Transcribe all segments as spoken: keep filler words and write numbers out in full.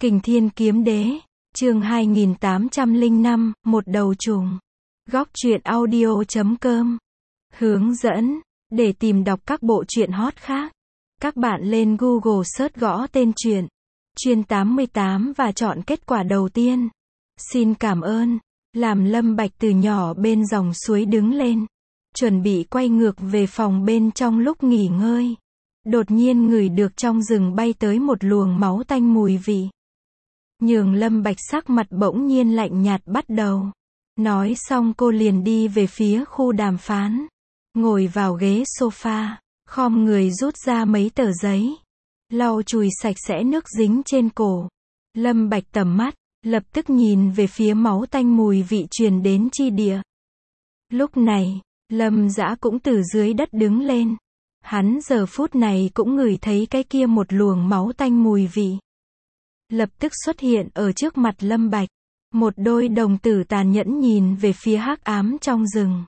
Kình Thiên Kiếm Đế, chương hai nghìn tám trăm lẻ năm, một đầu trùng. Góc truyện audio chấm com. Hướng dẫn, để tìm đọc các bộ truyện hot khác, các bạn lên Google search gõ tên truyện Chuyên tám mươi tám và chọn kết quả đầu tiên. Xin cảm ơn. Làm Lâm Bạch từ nhỏ bên dòng suối đứng lên, chuẩn bị quay ngược về phòng bên trong lúc nghỉ ngơi. Đột nhiên ngửi được trong rừng bay tới một luồng máu tanh mùi vị. Nhường Lâm Bạch sắc mặt bỗng nhiên lạnh nhạt bắt đầu. Nói xong cô liền đi về phía khu đàm phán. Ngồi vào ghế sofa, khom người rút ra mấy tờ giấy. Lau chùi sạch sẽ nước dính trên cổ. Lâm Bạch tầm mắt, lập tức nhìn về phía máu tanh mùi vị truyền đến chi địa. Lúc này, Lâm Dã cũng từ dưới đất đứng lên. Hắn giờ phút này cũng ngửi thấy cái kia một luồng máu tanh mùi vị. Lập tức xuất hiện ở trước mặt Lâm Bạch. Một đôi đồng tử tàn nhẫn nhìn về phía hắc ám trong rừng.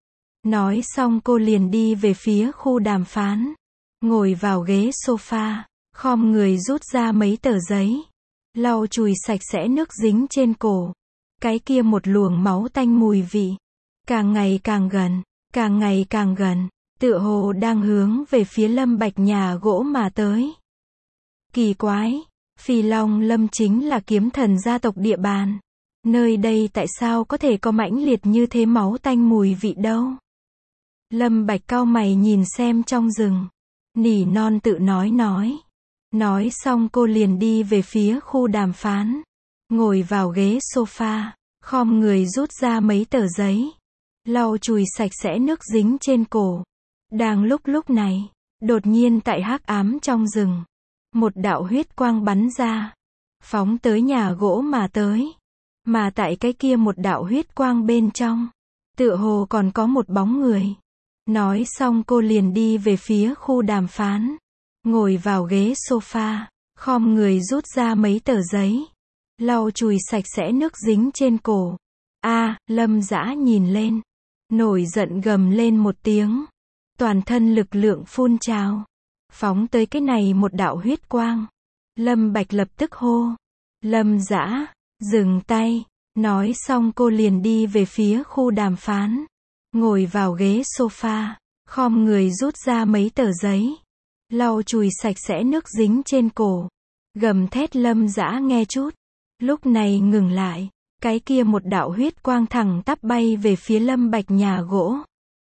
Nói xong cô liền đi về phía khu đàm phán. Ngồi vào ghế sofa, khom người rút ra mấy tờ giấy. Lau chùi sạch sẽ nước dính trên cổ. Cái kia một luồng máu tanh mùi vị. Càng ngày càng gần, càng ngày càng gần. Tựa hồ đang hướng về phía Lâm Bạch nhà gỗ mà tới. Kỳ quái, Phi Long Lâm chính là kiếm thần gia tộc địa bàn. Nơi đây tại sao có thể có mãnh liệt như thế máu tanh mùi vị đâu? Lâm Bạch cau mày nhìn xem trong rừng. Nỉ non tự nói nói. Nói xong cô liền đi về phía khu đàm phán. Ngồi vào ghế sofa, khom người rút ra mấy tờ giấy. Lau chùi sạch sẽ nước dính trên cổ. Đang lúc lúc này, đột nhiên tại hắc ám trong rừng, một đạo huyết quang bắn ra, phóng tới nhà gỗ mà tới. Mà tại cái kia một đạo huyết quang bên trong, tựa hồ còn có một bóng người. Nói xong cô liền đi về phía khu đàm phán. Ngồi vào ghế sofa, khom người rút ra mấy tờ giấy. Lau chùi sạch sẽ nước dính trên cổ. A, Lâm Dã nhìn lên. Nổi giận gầm lên một tiếng. Toàn thân lực lượng phun trào. Phóng tới cái này một đạo huyết quang. Lâm Bạch lập tức hô. Lâm Dã, dừng tay. Nói xong cô liền đi về phía khu đàm phán. Ngồi vào ghế sofa, khom người rút ra mấy tờ giấy. Lau chùi sạch sẽ nước dính trên cổ. Gầm thét Lâm Dã nghe chút. Lúc này ngừng lại. Cái kia một đạo huyết quang thẳng tắp bay về phía Lâm Bạch nhà gỗ.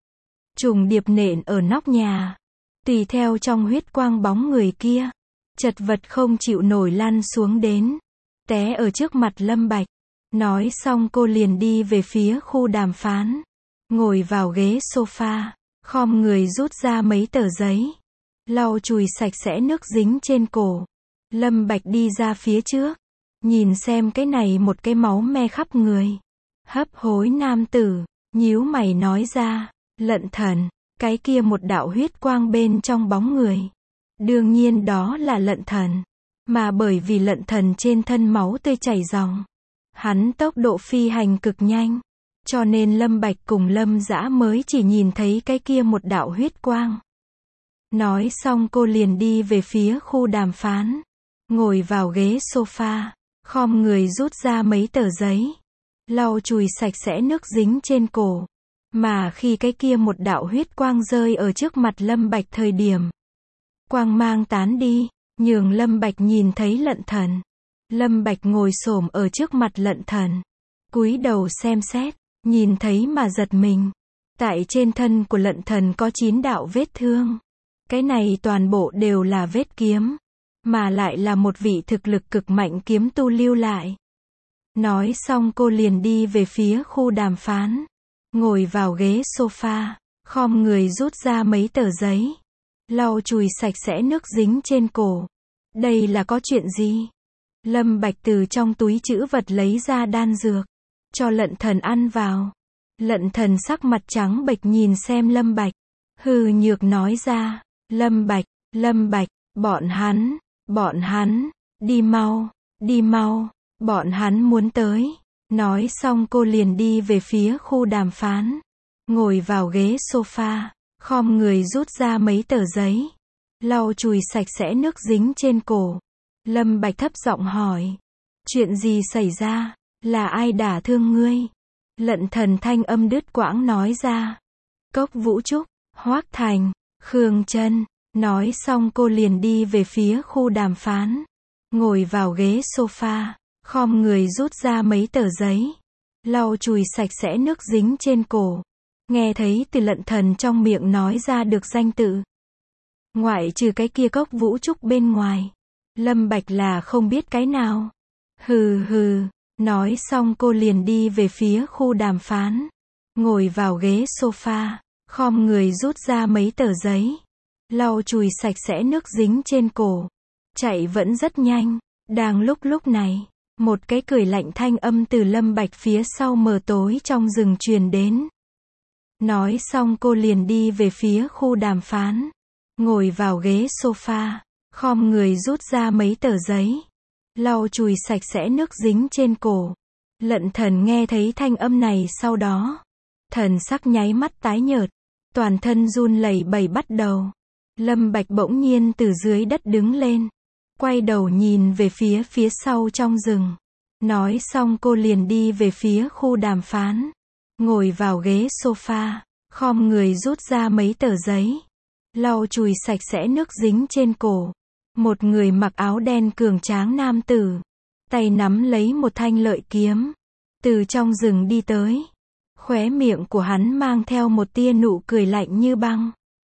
Trùng điệp nện ở nóc nhà. Tùy theo trong huyết quang bóng người kia. Chật vật không chịu nổi lăn xuống đến. Té ở trước mặt Lâm Bạch. Nói xong cô liền đi về phía khu đàm phán. Ngồi vào ghế sofa, khom người rút ra mấy tờ giấy. Lau chùi sạch sẽ nước dính trên cổ. Lâm Bạch đi ra phía trước. Nhìn xem cái này một cái máu me khắp người. Hấp hối nam tử, nhíu mày nói ra. Lận thần, cái kia một đạo huyết quang bên trong bóng người. Đương nhiên đó là lận thần. Mà bởi vì lận thần trên thân máu tươi chảy ròng. Hắn tốc độ phi hành cực nhanh. Cho nên Lâm Bạch cùng Lâm Dã mới chỉ nhìn thấy cái kia một đạo huyết quang. Nói xong cô liền đi về phía khu đàm phán. Ngồi vào ghế sofa, khom người rút ra mấy tờ giấy. Lau chùi sạch sẽ nước dính trên cổ. Mà khi cái kia một đạo huyết quang rơi ở trước mặt Lâm Bạch thời điểm. Quang mang tán đi, nhường Lâm Bạch nhìn thấy lận thần. Lâm Bạch ngồi xổm ở trước mặt lận thần. Cúi đầu xem xét, nhìn thấy mà giật mình. Tại trên thân của lận thần có chín đạo vết thương. Cái này toàn bộ đều là vết kiếm. Mà lại là một vị thực lực cực mạnh kiếm tu lưu lại. Nói xong cô liền đi về phía khu đàm phán. Ngồi vào ghế sofa, khom người rút ra mấy tờ giấy. Lau chùi sạch sẽ nước dính trên cổ. Đây là có chuyện gì? Lâm Bạch từ trong túi trữ vật lấy ra đan dược. Cho lận thần ăn vào. Lận thần sắc mặt trắng bệch nhìn xem Lâm Bạch. Hừ nhược nói ra. Lâm Bạch, Lâm Bạch, bọn hắn, bọn hắn, đi mau, đi mau, bọn hắn muốn tới. Nói xong cô liền đi về phía khu đàm phán. Ngồi vào ghế sofa, khom người rút ra mấy tờ giấy. Lau chùi sạch sẽ nước dính trên cổ. Lâm Bạch thấp giọng hỏi. Chuyện gì xảy ra? Là ai đả thương ngươi? Lận Thần thanh âm đứt quãng nói ra. Cốc Vũ Trúc, Hoắc Thành, Khương Trân. Nói xong cô liền đi về phía khu đàm phán. Ngồi vào ghế sofa, khom người rút ra mấy tờ giấy. Lau chùi sạch sẽ nước dính trên cổ. Nghe thấy từ Lận Thần trong miệng nói ra được danh tự. Ngoại trừ cái kia Cốc Vũ Trúc bên ngoài. Lâm Bạch là không biết cái nào. Hừ hừ. Nói xong cô liền đi về phía khu đàm phán. Ngồi vào ghế sofa, khom người rút ra mấy tờ giấy. Lau chùi sạch sẽ nước dính trên cổ. Chạy vẫn rất nhanh. Đang lúc lúc này, một cái cười lạnh thanh âm từ Lâm Bạch phía sau mờ tối trong rừng truyền đến. Nói xong cô liền đi về phía khu đàm phán. Ngồi vào ghế sofa, khom người rút ra mấy tờ giấy. Lau chùi sạch sẽ nước dính trên cổ. Lận Thần nghe thấy thanh âm này sau đó. Thần sắc nháy mắt tái nhợt. Toàn thân run lẩy bẩy bắt đầu. Lâm Bạch bỗng nhiên từ dưới đất đứng lên. Quay đầu nhìn về phía phía sau trong rừng. Nói xong cô liền đi về phía khu đàm phán. Ngồi vào ghế sofa, khom người rút ra mấy tờ giấy. Lau chùi sạch sẽ nước dính trên cổ. Một người mặc áo đen cường tráng nam tử. Tay nắm lấy một thanh lợi kiếm. Từ trong rừng đi tới. Khóe miệng của hắn mang theo một tia nụ cười lạnh như băng.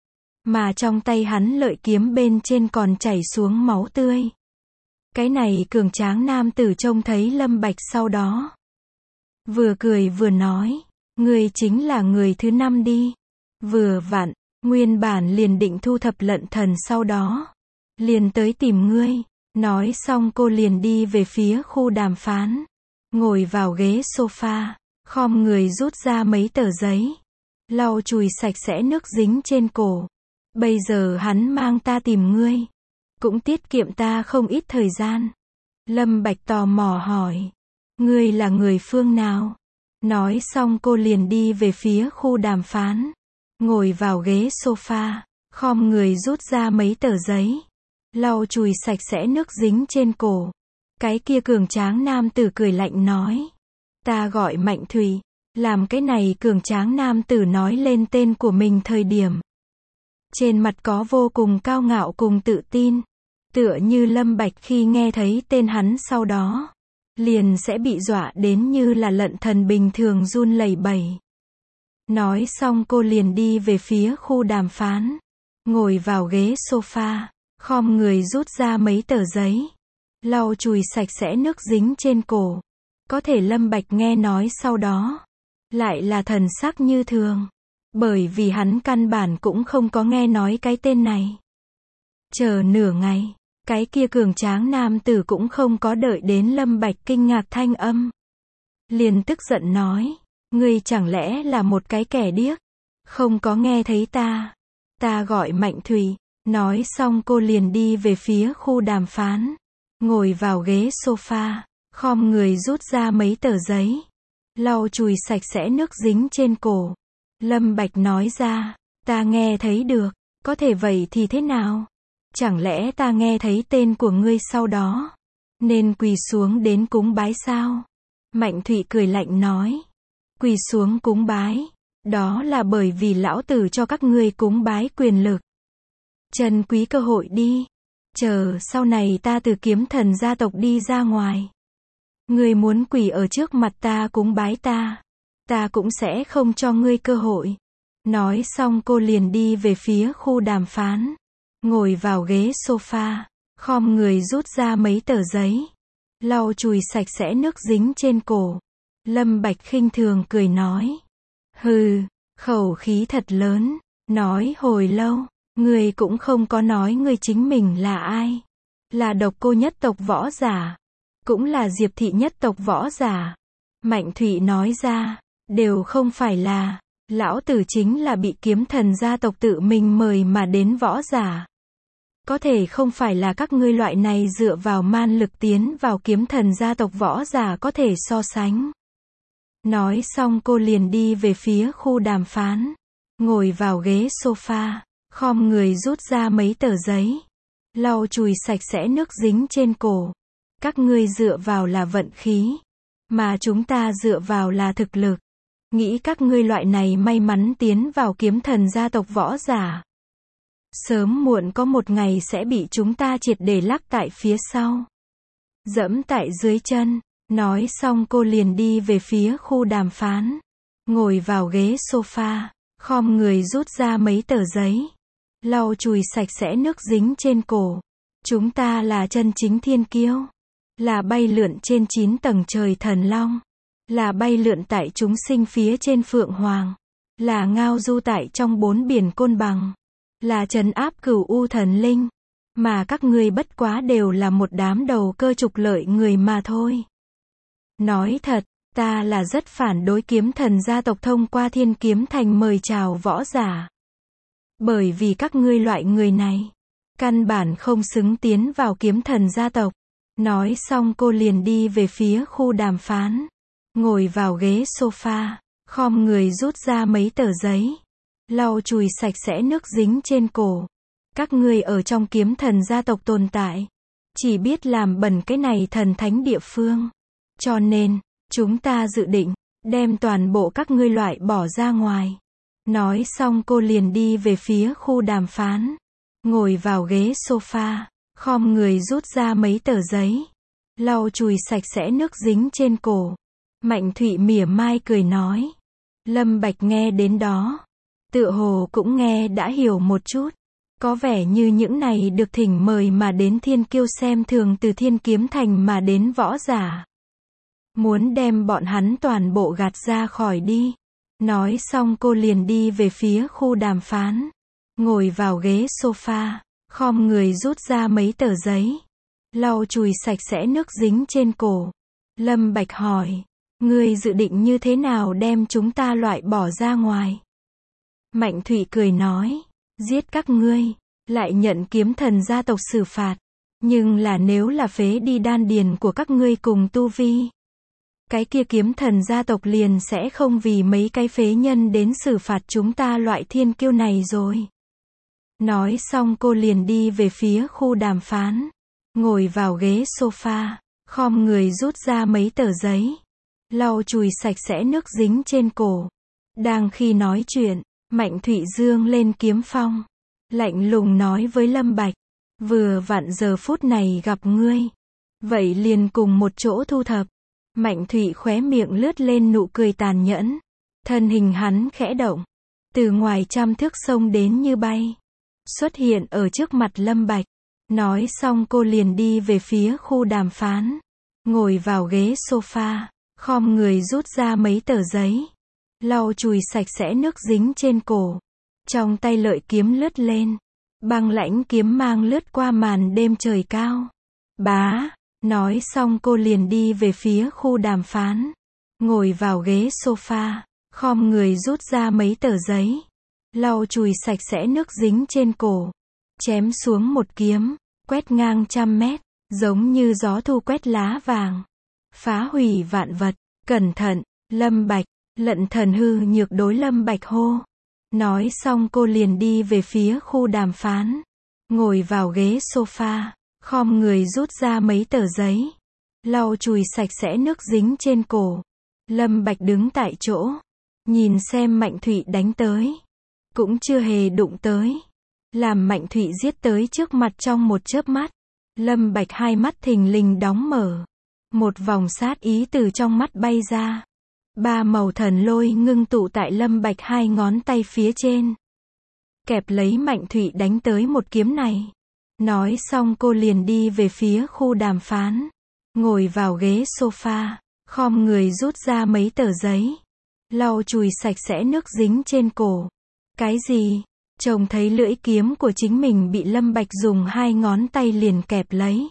Mà trong tay hắn lợi kiếm bên trên còn chảy xuống máu tươi. Cái này cường tráng nam tử trông thấy Lâm Bạch sau đó. Vừa cười vừa nói. Ngươi chính là người thứ năm đi. Vừa vặn, nguyên bản liền định thu thập Lận Thần sau đó. Liền tới tìm ngươi. Nói xong cô liền đi về phía khu đàm phán. Ngồi vào ghế sofa, khom người rút ra mấy tờ giấy. Lau chùi sạch sẽ nước dính trên cổ. Bây giờ hắn mang ta tìm ngươi. Cũng tiết kiệm ta không ít thời gian. Lâm Bạch tò mò hỏi. Ngươi là người phương nào? Nói xong cô liền đi về phía khu đàm phán. Ngồi vào ghế sofa, khom người rút ra mấy tờ giấy. Lau chùi sạch sẽ nước dính trên cổ. Cái kia cường tráng nam tử cười lạnh nói. Ta gọi Mạnh Thủy. Làm cái này cường tráng nam tử nói lên tên của mình thời điểm. Trên mặt có vô cùng cao ngạo cùng tự tin. Tựa như Lâm Bạch khi nghe thấy tên hắn sau đó. Liền sẽ bị dọa đến như là Lận Thần bình thường run lẩy bẩy. Nói xong cô liền đi về phía khu đàm phán. Ngồi vào ghế sofa, khom người rút ra mấy tờ giấy. Lau chùi sạch sẽ nước dính trên cổ. Có thể Lâm Bạch nghe nói sau đó. Lại là thần sắc như thường. Bởi vì hắn căn bản cũng không có nghe nói cái tên này. Chờ nửa ngày, cái kia cường tráng nam tử cũng không có đợi đến Lâm Bạch kinh ngạc thanh âm. Liền tức giận nói. Ngươi chẳng lẽ là một cái kẻ điếc? Không có nghe thấy ta. Ta gọi Mạnh Thủy. Nói xong cô liền đi về phía khu đàm phán. Ngồi vào ghế sofa, khom người rút ra mấy tờ giấy. Lau chùi sạch sẽ nước dính trên cổ. Lâm Bạch nói ra. Ta nghe thấy được. Có thể vậy thì thế nào? Chẳng lẽ ta nghe thấy tên của ngươi sau đó nên quỳ xuống đến cúng bái sao? Mạnh Thủy cười lạnh nói. Quỳ xuống cúng bái. Đó là bởi vì lão tử cho các ngươi cúng bái quyền lực. Trân quý cơ hội đi. Chờ sau này ta từ Kiếm Thần gia tộc đi ra ngoài. Ngươi muốn quỳ ở trước mặt ta cúng bái ta. Ta cũng sẽ không cho ngươi cơ hội. Nói xong cô liền đi về phía khu đàm phán. Ngồi vào ghế sofa, khom người rút ra mấy tờ giấy. Lau chùi sạch sẽ nước dính trên cổ. Lâm Bạch khinh thường cười nói. Hừ, khẩu khí thật lớn. Nói hồi lâu, ngươi cũng không có nói ngươi chính mình là ai. Là Độc Cô nhất tộc võ giả. Cũng là Diệp thị nhất tộc võ giả. Mạnh Thủy nói ra. Đều không phải là. Lão tử chính là bị Kiếm Thần gia tộc tự mình mời mà đến võ giả. Có thể không phải là các ngươi loại này dựa vào man lực tiến vào Kiếm Thần gia tộc võ giả có thể so sánh. Nói xong cô liền đi về phía khu đàm phán. Ngồi vào ghế sofa, khom người rút ra mấy tờ giấy. lau chùi sạch sẽ nước dính trên cổ. Các ngươi dựa vào là vận khí, mà chúng ta dựa vào là thực lực. Nghĩ các ngươi loại này may mắn tiến vào kiếm thần gia tộc võ giả, sớm muộn có một ngày sẽ bị chúng ta triệt để lắc tại phía sau, dẫm tại dưới chân. Nói xong cô liền đi về phía khu đàm phán, ngồi vào ghế sofa, khom người rút ra mấy tờ giấy, lau chùi sạch sẽ nước dính trên cổ. Chúng ta là chân chính thiên kiêu, là bay lượn trên chín tầng trời thần long, là bay lượn tại chúng sinh phía trên phượng hoàng, là ngao du tại trong bốn biển côn bằng, là trấn áp cửu u thần linh, mà các ngươi bất quá đều là một đám đầu cơ trục lợi người mà thôi. Nói thật, ta là rất phản đối kiếm thần gia tộc thông qua thiên kiếm thành mời chào võ giả. Bởi vì các ngươi loại người này, căn bản không xứng tiến vào kiếm thần gia tộc. Nói xong cô liền đi về phía khu đàm phán, ngồi vào ghế sofa, khom người rút ra mấy tờ giấy, lau chùi sạch sẽ nước dính trên cổ. Các ngươi ở trong kiếm thần gia tộc tồn tại, chỉ biết làm bẩn cái này thần thánh địa phương. Cho nên, chúng ta dự định đem toàn bộ các ngươi loại bỏ ra ngoài. Nói xong cô liền đi về phía khu đàm phán, ngồi vào ghế sofa, khom người rút ra mấy tờ giấy, lau chùi sạch sẽ nước dính trên cổ. Mạnh Thụy mỉa mai cười nói. Lâm Bạch nghe đến đó, tựa hồ cũng nghe đã hiểu một chút. Có vẻ như những này được thỉnh mời mà đến thiên kiêu xem thường từ thiên kiếm thành mà đến võ giả, muốn đem bọn hắn toàn bộ gạt ra khỏi đi. Nói xong cô liền đi về phía khu đàm phán, ngồi vào ghế sofa, khom người rút ra mấy tờ giấy, lau chùi sạch sẽ nước dính trên cổ. Lâm Bạch hỏi, ngươi dự định như thế nào đem chúng ta loại bỏ ra ngoài? Mạnh Thụy cười nói, giết các ngươi, lại nhận kiếm thần gia tộc xử phạt. Nhưng là nếu là phế đi đan điền của các ngươi cùng tu vi, cái kia kiếm thần gia tộc liền sẽ không vì mấy cái phế nhân đến xử phạt chúng ta loại thiên kiêu này rồi. Nói xong cô liền đi về phía khu đàm phán, ngồi vào ghế sofa, khom người rút ra mấy tờ giấy, lau chùi sạch sẽ nước dính trên cổ. Đang khi nói chuyện, Mạnh Thụy dương lên kiếm phong, lạnh lùng nói với Lâm Bạch, vừa vặn giờ phút này gặp ngươi, vậy liền cùng một chỗ thu thập. Mạnh Thụy khóe miệng lướt lên nụ cười tàn nhẫn, thân hình hắn khẽ động, từ ngoài trăm thước sông đến như bay, xuất hiện ở trước mặt Lâm Bạch. Nói xong cô liền đi về phía khu đàm phán, ngồi vào ghế sofa, khom người rút ra mấy tờ giấy, lau chùi sạch sẽ nước dính trên cổ. Trong tay lợi kiếm lướt lên, băng lãnh kiếm mang lướt qua màn đêm trời cao. Bá, nói xong cô liền đi về phía khu đàm phán, ngồi vào ghế sofa, khom người rút ra mấy tờ giấy, lau chùi sạch sẽ nước dính trên cổ, chém xuống một kiếm, quét ngang trăm mét, giống như gió thu quét lá vàng, phá hủy vạn vật. Cẩn thận, Lâm Bạch, Lận Thần hư nhược đối Lâm Bạch hô. Nói xong cô liền đi về phía khu đàm phán, ngồi vào ghế sofa, khom người rút ra mấy tờ giấy, lau chùi sạch sẽ nước dính trên cổ. Lâm Bạch đứng tại chỗ, nhìn xem Mạnh Thụy đánh tới, cũng chưa hề đụng tới, làm Mạnh Thụy giết tới trước mặt trong một chớp mắt. Lâm Bạch hai mắt thình lình đóng mở, một vòng sát ý từ trong mắt bay ra. Ba màu thần lôi ngưng tụ tại Lâm Bạch hai ngón tay phía trên, kẹp lấy Mạnh Thụy đánh tới một kiếm này. Nói xong cô liền đi về phía khu đàm phán, ngồi vào ghế sofa, khom người rút ra mấy tờ giấy, lau chùi sạch sẽ nước dính trên cổ. Cái gì? Trông thấy lưỡi kiếm của chính mình bị Lâm Bạch dùng hai ngón tay liền kẹp lấy.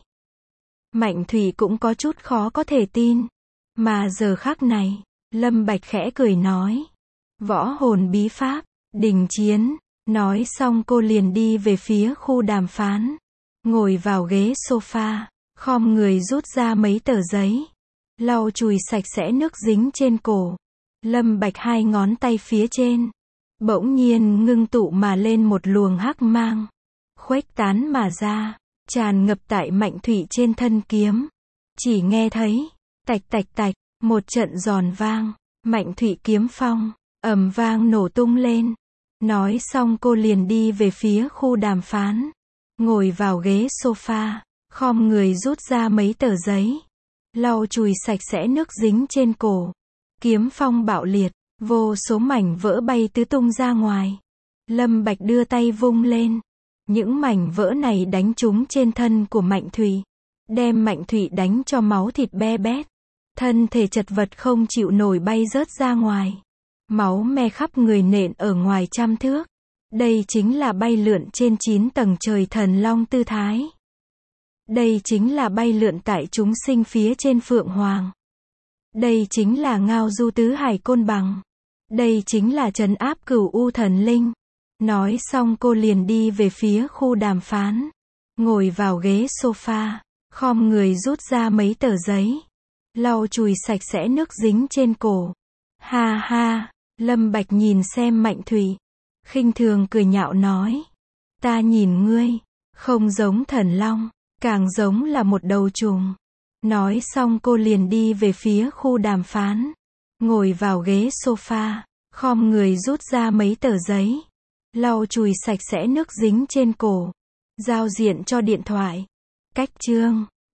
Mạnh Thụy cũng có chút khó có thể tin. Mà giờ khắc này, Lâm Bạch khẽ cười nói, võ hồn bí pháp, đình chiến. Nói xong cô liền đi về phía khu đàm phán, ngồi vào ghế sofa, khom người rút ra mấy tờ giấy, lau chùi sạch sẽ nước dính trên cổ. Lâm Bạch hai ngón tay phía trên, bỗng nhiên ngưng tụ mà lên một luồng hắc mang, khuếch tán mà ra, tràn ngập tại Mạnh Thủy trên thân kiếm. Chỉ nghe thấy, tạch tạch tạch, một trận giòn vang, Mạnh Thủy kiếm phong, ầm vang nổ tung lên. Nói xong cô liền đi về phía khu đàm phán. Ngồi vào ghế sofa, khom người rút ra mấy tờ giấy. Lau chùi sạch sẽ nước dính trên cổ. Kiếm phong bạo liệt, vô số mảnh vỡ bay tứ tung ra ngoài. Lâm Bạch đưa tay vung lên. Những mảnh vỡ này đánh trúng trên thân của Mạnh Thủy. Đem Mạnh Thủy đánh cho máu thịt be bét. Thân thể chật vật không chịu nổi bay rớt ra ngoài. Máu me khắp người nện ở ngoài trăm thước. Đây chính là bay lượn trên chín tầng trời thần long tư thái. Đây chính là bay lượn tại chúng sinh phía trên Phượng Hoàng. Đây chính là ngao du tứ hải côn bằng. Đây chính là trấn áp cửu u thần linh. Nói xong cô liền đi về phía khu đàm phán. Ngồi vào ghế sofa, khom người rút ra mấy tờ giấy. Lau chùi sạch sẽ nước dính trên cổ. Ha ha, Lâm Bạch nhìn xem Mạnh Thủy. Khinh thường cười nhạo nói. Ta nhìn ngươi, không giống thần long, càng giống là một đầu trùng. Nói xong cô liền đi về phía khu đàm phán. Ngồi vào ghế sofa, khom người rút ra mấy tờ giấy. Lau chùi sạch sẽ nước dính trên cổ. Giao diện cho điện thoại. Cách chương